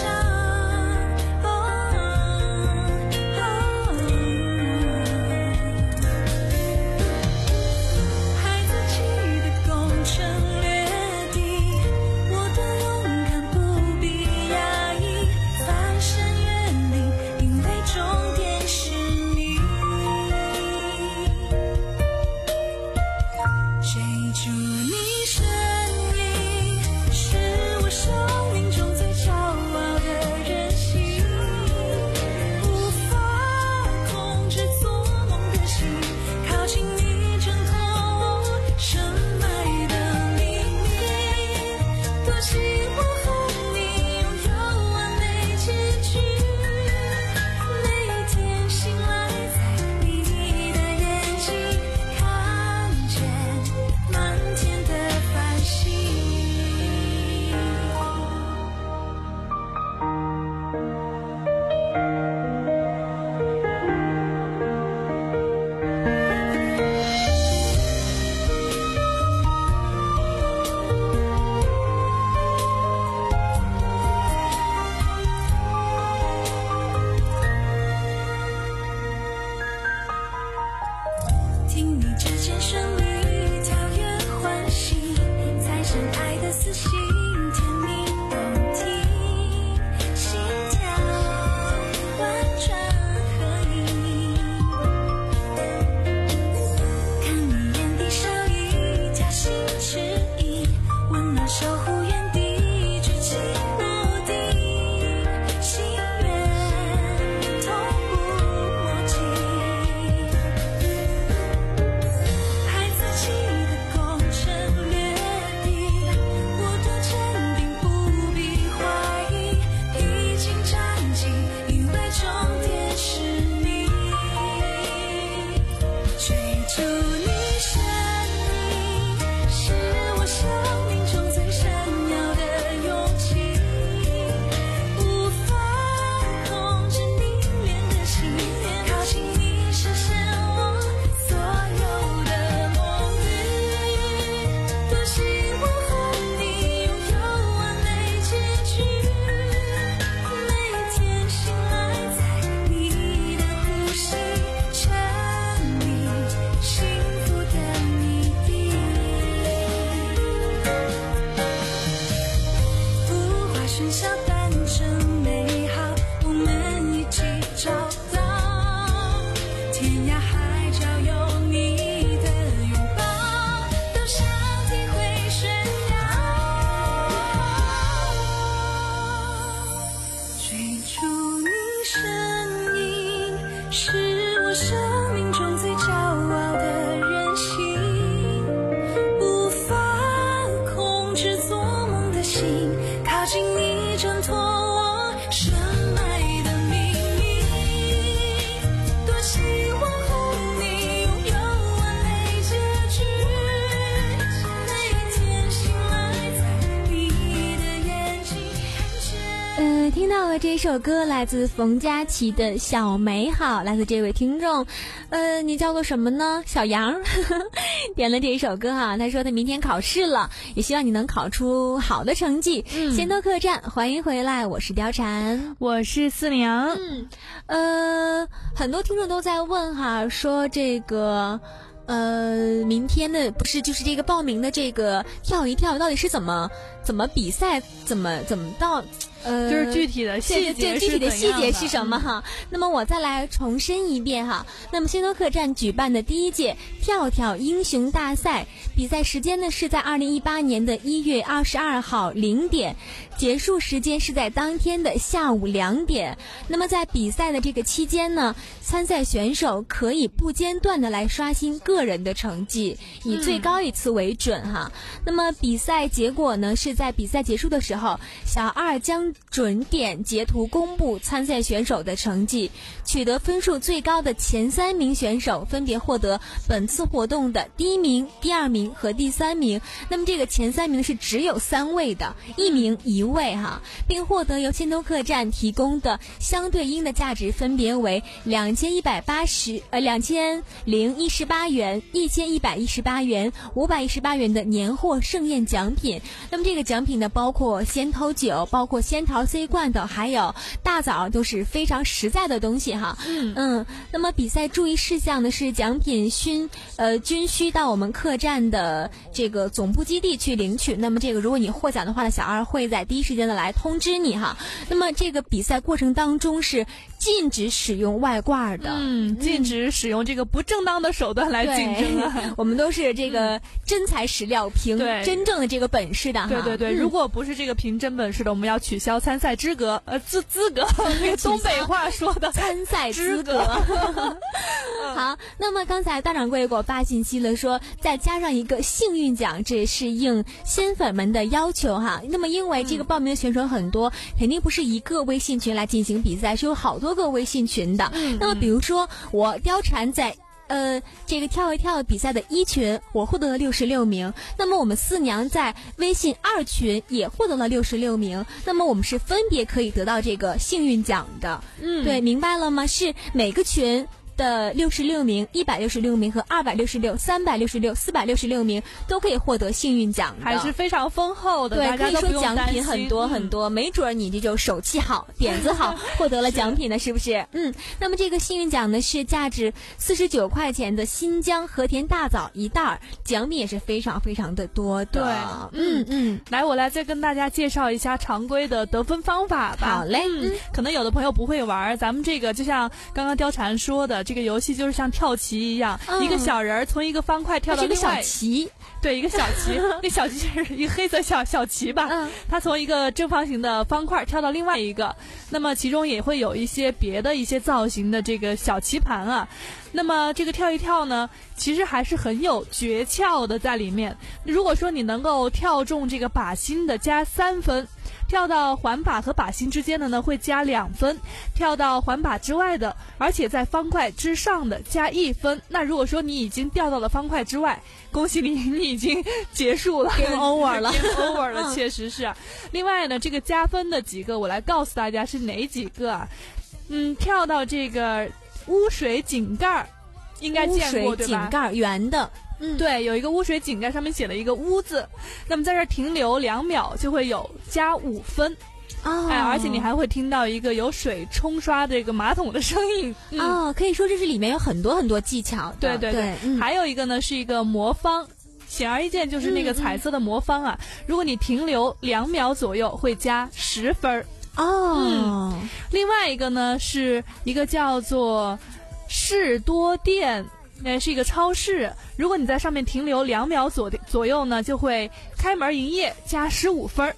是我生命中最骄傲的任性，无法控制做梦的心，靠近你挣脱我深埋的秘密，多希望和你拥有完美结局，那一天醒来在你的眼睛前。 呃，听到了这首歌，来自冯佳琪的《小美好》，来自这位听众，呃，你叫做什么呢？小杨点了这一首歌哈，他说他明天考试了，也希望你能考出好的成绩。嗯，仙豆客栈，欢迎回来，我是貂蝉， 我是四娘。 嗯，呃，很多听众都在问哈，说这个。呃，明天的不是就是这个报名的这个跳一跳到底是怎么怎么比赛，怎么怎么到呃， 就是具体的细节， 具体的细节是什么哈？那么我再来重申一遍哈。那么仙豆客栈举办的第一届跳跳英雄大赛比赛时间呢是在二零一八年的一月二十二号零点，结束时间是在当天的下午两点。那么在比赛的这个期间呢，参赛选手可以不间断的来刷新个人的成绩，以最高一次为准哈。嗯、那么比赛结果呢是在比赛结束的时候，小二将准点截图公布参赛选手的成绩，取得分数最高的前三名选手分别获得本次活动的第一名、第二名和第三名。那么这个前三名是只有三位的，一名一位哈，并获得由仙豆客栈提供的相对应的价值分别为两千一百八十呃两千零一十八元、一千一百一十八元、五百一十八元的年货盛宴奖品。那么这个奖品呢，包括仙桃酒，包括仙桃 C 罐头，还有大枣，都是非常实在的东西哈。嗯嗯。那么比赛注意事项呢是奖品需呃均需到我们客栈的这个总部基地去领取。那么这个如果你获奖的话呢，小二会在第一时间的来通知你哈。那么这个比赛过程当中是禁止使用外挂的， 嗯，禁止使用这个不正当的手段来竞争啊。 我们都是这个真材实料，凭真正的这个本事的哈。 对对对、嗯，如果不是这个凭真本事的，我们要取消参赛资格，呃资资格，那个东北话说的参赛资格。好，那么刚才大掌柜给我发信息了，说再加上一个幸运奖，这是应仙粉们的要求哈。那么因为这个报名的选手很多，嗯、肯定不是一个微信群来进行比赛，是有好多个微信群的。嗯、那么比如说我貂蝉在呃，这个跳一跳比赛的一群，我获得了六十六名。那么我们四娘在微信二群也获得了六十六名。那么我们是分别可以得到这个幸运奖的。嗯，对，明白了吗？是每个群的六十六名、一百六十六名和二百六十六、三百六十六、四百六十六名都可以获得幸运奖的， 还是非常丰厚的。 对， 大家都可以说奖品很多很多，嗯、没准你这就手气好、点子好，获得了奖品呢，是不是？嗯，那么这个幸运奖呢是价值四十九块钱的新疆和田大枣一袋儿，奖品也是非常非常的多的。 对， 嗯嗯， 来，我来再跟大家介绍一下常规的得分方法吧。 好嘞， 嗯，可能有的朋友不会玩，咱们这个就像刚刚貂蝉说的。这个游戏就是像跳棋一样，嗯、一个小人从一个方块跳到另外， 小棋， 对，一个小棋，那小棋是一个黑色小小棋吧，嗯，它从一个正方形的方块跳到另外一个，那么其中也会有一些别的一些造型的这个小棋盘啊。那么这个跳一跳呢，其实还是很有诀窍的在里面。如果说你能够跳中这个靶心的加三分，跳到环靶和靶心之间的呢会加两分，跳到环靶之外的，而且在方块之上的加一分。那如果说你已经掉到了方块之外，恭喜你，你已经结束了 ，game over 了 ，game over 了，确实是。另外呢，这个加分的几个，我来告诉大家是哪几个啊？嗯，跳到这个污水井盖，应该见过对吧？ 井盖圆的。 嗯，对，有一个污水井盖，上面写了一个污字，那么在这儿停留两秒就会有加五分。 哦， 哎，而且你还会听到一个有水冲刷这个马桶的声音。 嗯、哦，可以说这是里面有很多很多技巧的。 对对 对, 对、嗯，还有一个呢是一个魔方，显而易见就是那个彩色的魔方啊。嗯、如果你停留两秒左右，会加十分。 哦、 嗯，另外一个呢是一个叫做士多店。那是一个超市，如果你在上面停留两秒左左右呢，就会开门营业，加十五分。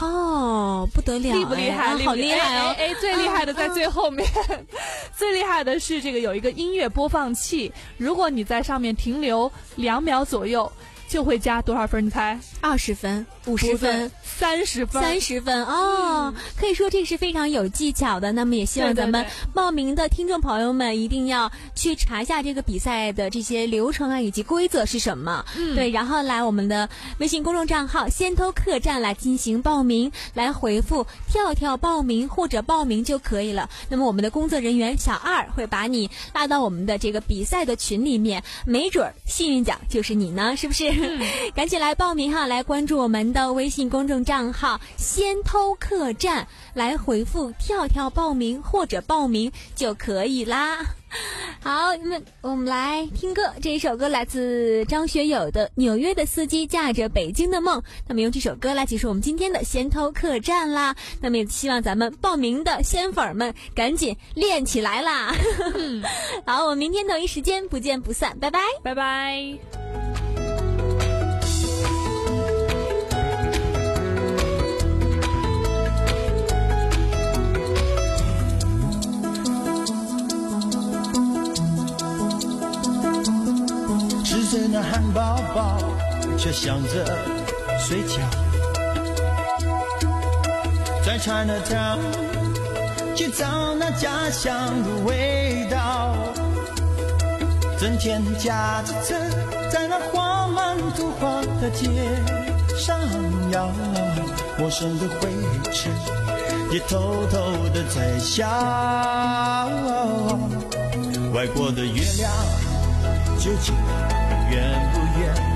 哦，不得了， 厉不厉害？ 好厉害哦！ 哎，最厉害的在最后面，最厉害的是这个有一个音乐播放器，如果你在上面停留两秒左右，就会加多少分？你猜？ 二十分、五十分、 三十分、 三十分哦、嗯，可以说这是非常有技巧的。那么也希望咱们报名的听众朋友们一定要去查一下这个比赛的这些流程啊，以及规则是什么。嗯，对，然后来我们的微信公众账号先偷客栈来进行报名，来回复跳跳报名或者报名就可以了。那么我们的工作人员小二会把你拉到我们的这个比赛的群里面，没准幸运奖就是你呢，是不是？嗯、赶紧来报名哈，来关注我们的微信公众账号先偷客栈，来回复跳跳报名或者报名就可以啦。好，那么我们来听歌，这一首歌来自张学友的《纽约的司机驾着北京的梦》。那么用这首歌来结束我们今天的先偷客栈啦。那么也希望咱们报名的仙粉们赶紧练起来啦。好，我们明天同一时间不见不散，拜拜， 拜拜。 吃着那汉堡包，却想着睡觉。在 Chinatown 去找那家乡的味道，整天驾着车在那画满图画的街上摇，陌生的灰尘也偷偷的在笑。外国的月亮究竟圆不圆？